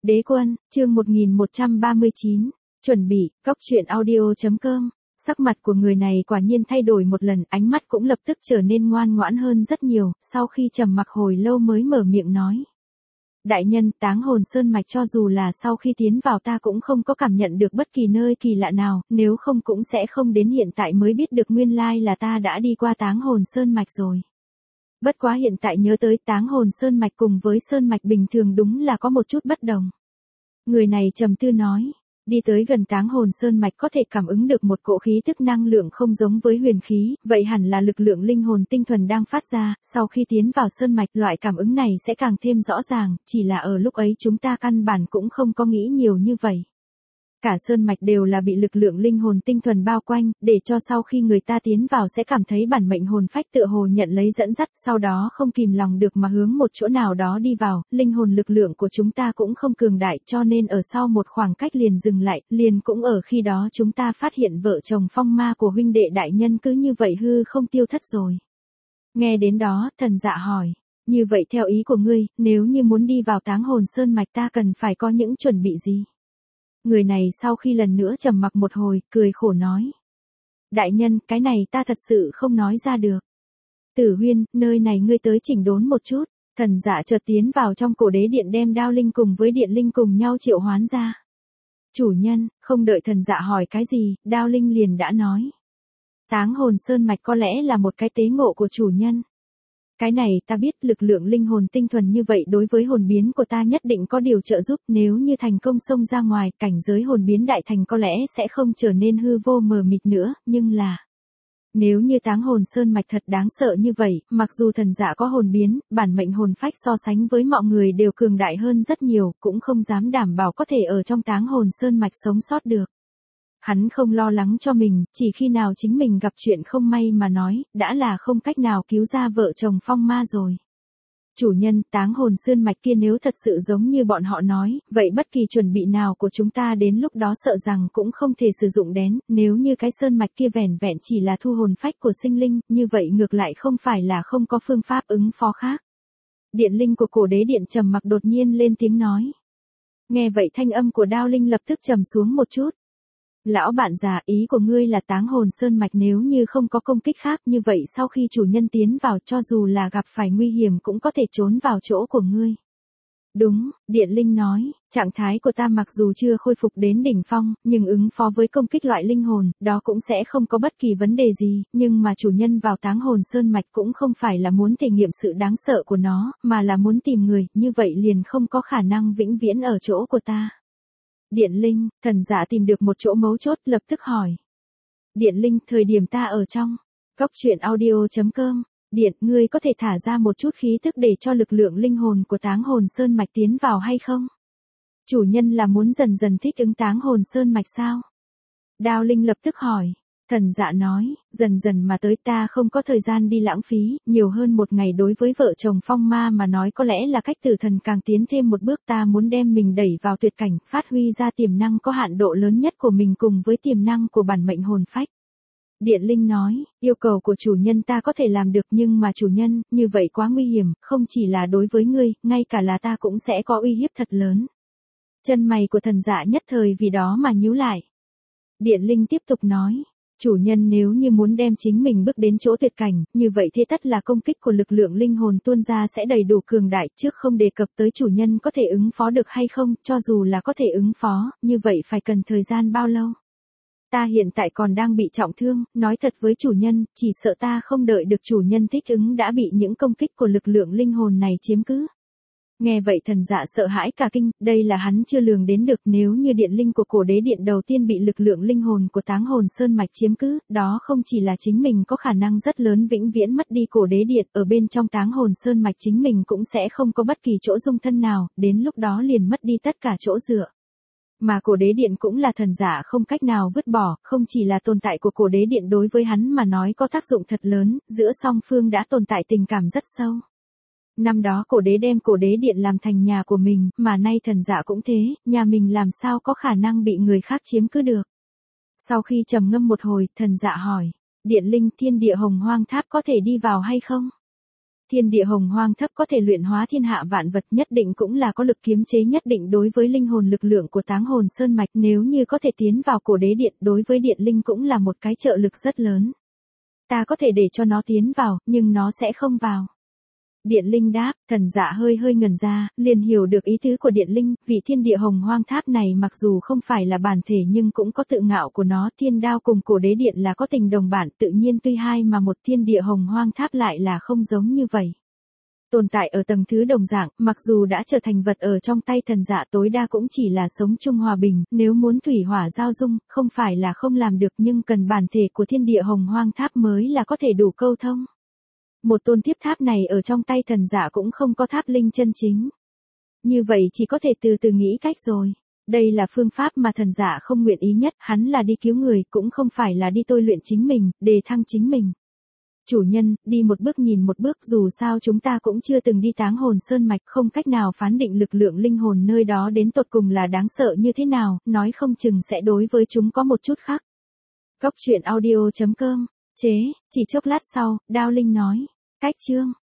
Đế quân, chương 1139, chuẩn bị, góc truyện audio.com. Sắc mặt của người này quả nhiên thay đổi một lần, ánh mắt cũng lập tức trở nên ngoan ngoãn hơn rất nhiều, sau khi trầm mặc hồi lâu mới mở miệng nói. Đại nhân, Táng Hồn Sơn Mạch cho dù là sau khi tiến vào ta cũng không có cảm nhận được bất kỳ nơi kỳ lạ nào, nếu không cũng sẽ không đến hiện tại mới biết được nguyên lai là ta đã đi qua Táng Hồn Sơn Mạch rồi. Bất quá hiện tại nhớ tới Táng Hồn Sơn Mạch cùng với Sơn Mạch bình thường đúng là có một chút bất đồng. Người này trầm tư nói, đi tới gần Táng Hồn Sơn Mạch có thể cảm ứng được một cỗ khí tức năng lượng không giống với huyền khí, vậy hẳn là lực lượng linh hồn tinh thuần đang phát ra, sau khi tiến vào Sơn Mạch loại cảm ứng này sẽ càng thêm rõ ràng, chỉ là ở lúc ấy chúng ta căn bản cũng không có nghĩ nhiều như vậy. Cả Sơn Mạch đều là bị lực lượng linh hồn tinh thuần bao quanh, để cho sau khi người ta tiến vào sẽ cảm thấy bản mệnh hồn phách tựa hồ nhận lấy dẫn dắt, sau đó không kìm lòng được mà hướng một chỗ nào đó đi vào, linh hồn lực lượng của chúng ta cũng không cường đại cho nên ở sau một khoảng cách liền dừng lại, liền cũng ở khi đó chúng ta phát hiện vợ chồng phong ma của huynh đệ đại nhân cứ như vậy hư không tiêu thất rồi. Nghe đến đó, thần dạ hỏi, như vậy theo ý của ngươi, nếu như muốn đi vào Táng Hồn Sơn Mạch ta cần phải có những chuẩn bị gì? Người này sau khi lần nữa trầm mặc một hồi, cười khổ nói. Đại nhân, cái này ta thật sự không nói ra được. Tử Huyên, nơi này ngươi tới chỉnh đốn một chút. Thần dạ chợt tiến vào trong cổ đế điện đem đao linh cùng với điện linh cùng nhau triệu hoán ra. Chủ nhân, không đợi thần dạ hỏi cái gì, đao linh liền đã nói. Táng Hồn Sơn Mạch có lẽ là một cái tế ngộ của chủ nhân. Cái này ta biết, lực lượng linh hồn tinh thuần như vậy đối với hồn biến của ta nhất định có điều trợ giúp, nếu như thành công xông ra ngoài, cảnh giới hồn biến đại thành có lẽ sẽ không trở nên hư vô mờ mịt nữa, nhưng là... Nếu như Táng Hồn Sơn Mạch thật đáng sợ như vậy, mặc dù thần dạ có hồn biến, bản mệnh hồn phách so sánh với mọi người đều cường đại hơn rất nhiều, cũng không dám đảm bảo có thể ở trong Táng Hồn Sơn Mạch sống sót được. Hắn không lo lắng cho mình, chỉ khi nào chính mình gặp chuyện không may mà nói, đã là không cách nào cứu ra vợ chồng phong ma rồi. Chủ nhân, Táng Hồn Sơn Mạch kia nếu thật sự giống như bọn họ nói, vậy bất kỳ chuẩn bị nào của chúng ta đến lúc đó sợ rằng cũng không thể sử dụng đến, nếu như cái Sơn Mạch kia vẻn vẹn chỉ là thu hồn phách của sinh linh, như vậy ngược lại không phải là không có phương pháp ứng phó khác. Điện linh của cổ đế điện trầm mặc đột nhiên lên tiếng nói. Nghe vậy thanh âm của đao linh lập tức trầm xuống một chút. Lão bạn già, ý của ngươi là Táng Hồn Sơn Mạch nếu như không có công kích khác như vậy sau khi chủ nhân tiến vào cho dù là gặp phải nguy hiểm cũng có thể trốn vào chỗ của ngươi. Đúng, Điện Linh nói, trạng thái của ta mặc dù chưa khôi phục đến đỉnh phong, nhưng ứng phó với công kích loại linh hồn, đó cũng sẽ không có bất kỳ vấn đề gì, nhưng mà chủ nhân vào Táng Hồn Sơn Mạch cũng không phải là muốn thể nghiệm sự đáng sợ của nó, mà là muốn tìm người, như vậy liền không có khả năng vĩnh viễn ở chỗ của ta. Điện Linh, thần giả tìm được một chỗ mấu chốt lập tức hỏi. Điện Linh, thời điểm ta ở trong góc truyện audio.com, Điện, ngươi có thể thả ra một chút khí tức để cho lực lượng linh hồn của Táng Hồn Sơn Mạch tiến vào hay không? Chủ nhân là muốn dần dần thích ứng Táng Hồn Sơn Mạch sao? Đao Linh lập tức hỏi. Thần dạ nói, dần dần mà tới ta không có thời gian đi lãng phí, nhiều hơn một ngày đối với vợ chồng phong ma mà nói có lẽ là cách tử thần càng tiến thêm một bước ta muốn đem mình đẩy vào tuyệt cảnh, phát huy ra tiềm năng có hạn độ lớn nhất của mình cùng với tiềm năng của bản mệnh hồn phách. Điện Linh nói, yêu cầu của chủ nhân ta có thể làm được nhưng mà chủ nhân, như vậy quá nguy hiểm, không chỉ là đối với ngươi, ngay cả là ta cũng sẽ có uy hiếp thật lớn. Chân mày của thần dạ nhất thời vì đó mà nhíu lại. Điện Linh tiếp tục nói. Chủ nhân nếu như muốn đem chính mình bước đến chỗ tuyệt cảnh, như vậy thế tất là công kích của lực lượng linh hồn tuôn ra sẽ đầy đủ cường đại, trước không đề cập tới chủ nhân có thể ứng phó được hay không, cho dù là có thể ứng phó, như vậy phải cần thời gian bao lâu? Ta hiện tại còn đang bị trọng thương, nói thật với chủ nhân, chỉ sợ ta không đợi được chủ nhân thích ứng đã bị những công kích của lực lượng linh hồn này chiếm cứ. Nghe vậy thần dạ sợ hãi cả kinh, đây là hắn chưa lường đến được nếu như điện linh của cổ đế điện đầu tiên bị lực lượng linh hồn của Táng Hồn Sơn Mạch chiếm cứ, đó không chỉ là chính mình có khả năng rất lớn vĩnh viễn mất đi cổ đế điện, ở bên trong Táng Hồn Sơn Mạch chính mình cũng sẽ không có bất kỳ chỗ dung thân nào, đến lúc đó liền mất đi tất cả chỗ dựa. Mà cổ đế điện cũng là thần giả không cách nào vứt bỏ, không chỉ là tồn tại của cổ đế điện đối với hắn mà nói có tác dụng thật lớn, giữa song phương đã tồn tại tình cảm rất sâu. Năm đó cổ đế đem cổ đế điện làm thành nhà của mình, mà nay thần dạ cũng thế, nhà mình làm sao có khả năng bị người khác chiếm cứ được. Sau khi trầm ngâm một hồi, thần dạ hỏi, Điện Linh, thiên địa hồng hoang tháp có thể đi vào hay không? Thiên địa hồng hoang thấp có thể luyện hóa thiên hạ vạn vật, nhất định cũng là có lực kiềm chế nhất định đối với linh hồn lực lượng của Táng Hồn Sơn mạch, nếu như có thể tiến vào cổ đế điện, đối với điện linh cũng là một cái trợ lực rất lớn. Ta có thể để cho nó tiến vào, nhưng nó sẽ không vào. Điện linh đáp, Thần Dạ hơi hơi ngẩn ra, liền hiểu được ý tứ của điện linh, vị thiên địa hồng hoang tháp này mặc dù không phải là bản thể nhưng cũng có tự ngạo của nó, thiên đao cùng cổ đế điện là có tình đồng bản, tự nhiên tuy hai mà một, thiên địa hồng hoang tháp lại là không giống như vậy. Tồn tại ở tầng thứ đồng dạng, mặc dù đã trở thành vật ở trong tay Thần Dạ tối đa cũng chỉ là sống chung hòa bình, nếu muốn thủy hỏa giao dung, không phải là không làm được nhưng cần bản thể của thiên địa hồng hoang tháp mới là có thể đủ câu thông. Một tôn tiếp tháp này ở trong tay Thần Dạ cũng không có tháp linh chân chính. Như vậy chỉ có thể từ từ nghĩ cách rồi. Đây là phương pháp mà Thần Dạ không nguyện ý nhất, hắn là đi cứu người, cũng không phải là đi tôi luyện chính mình, đề thăng chính mình. Chủ nhân, đi một bước nhìn một bước, dù sao chúng ta cũng chưa từng đi Táng Hồn Sơn mạch, không cách nào phán định lực lượng linh hồn nơi đó đến tột cùng là đáng sợ như thế nào, nói không chừng sẽ đối với chúng có một chút khác. Góc truyện audio.com, chế, chỉ chốc lát sau, Đao Linh nói, cách chương.